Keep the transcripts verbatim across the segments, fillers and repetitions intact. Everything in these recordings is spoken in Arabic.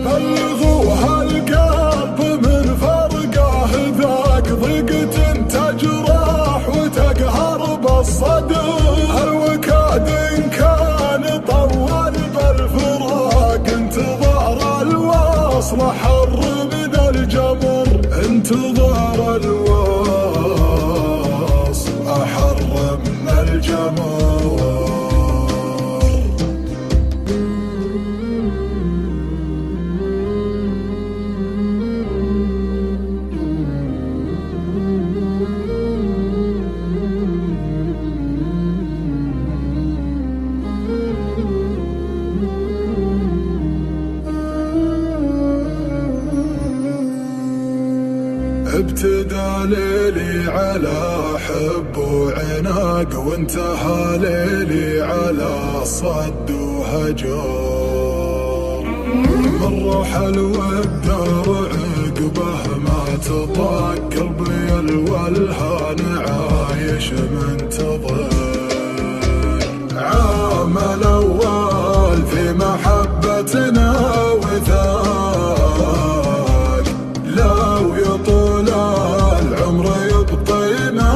بلغوها القلب من فرقه ذاك ضيقة تجرح وتقهر بالصدر. الوكاد إن كان طول بالفراق انتظار الوصل حر من الجمر. انتظار الوصل أحر من الجمر. ابتدى ليلي على حب وعناق وانتهى ليلي على صد وهجر. من رحل والدار عقبه ما تطاق قلبي الولهان عايش منتظر. عام الأول في محبتنا وثاق لو يطول العمر يبقينا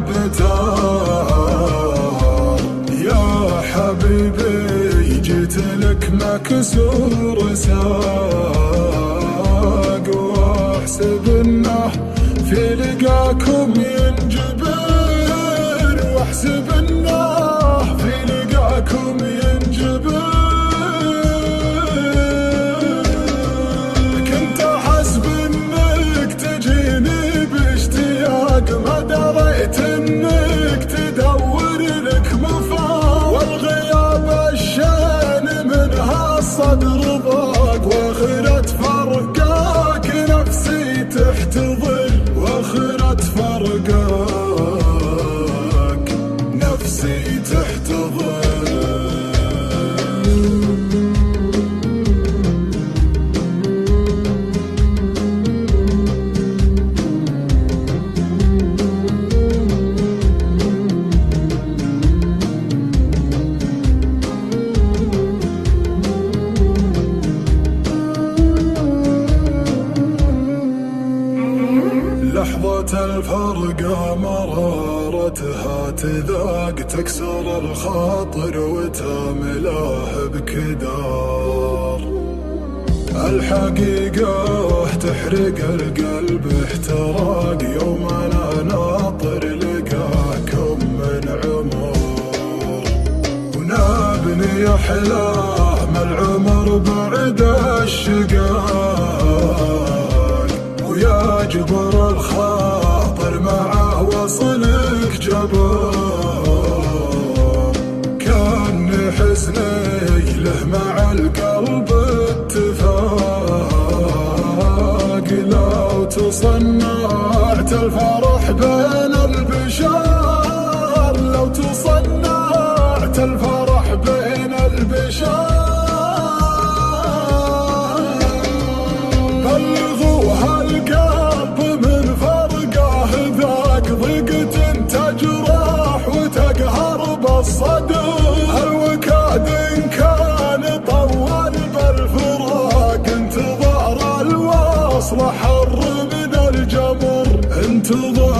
بتار. يا حبيبي جيت لك مكسور ساق واحسب انه في لقاكم ينجبر. واحسب انه في لقاكم ينجبر. كنت احسب انك تجيني باشتياق ما دريت انك تدور لك مفاق. والغياب الشان منها الصدر ضاق واخرت فرقاك نفسي تحتضر. واخرت فرقاك نفسي تحتضر. لحظة الفرقة مرارتها تذاق تكسر الخاطر وتملاه بكدار. الحقيقة تحرق القلب احتراق يوم انا ناطر لقاكم من عمر. ونابني احلام العمر بعد الشقاق. ويا جبر الخاطر مع وصلك جبار. كان حزني له مع القلب اتفاق. لو تصنعت الفرح بين البشر. لو تصنعت الفرح بين البشر. بلغوها القلب من فرقه ذاك ضيقة تجرح وتقهر بالصدر. الوكاد إن كان طول بالفراق انتظار الوصل حر من الجمر. انتظار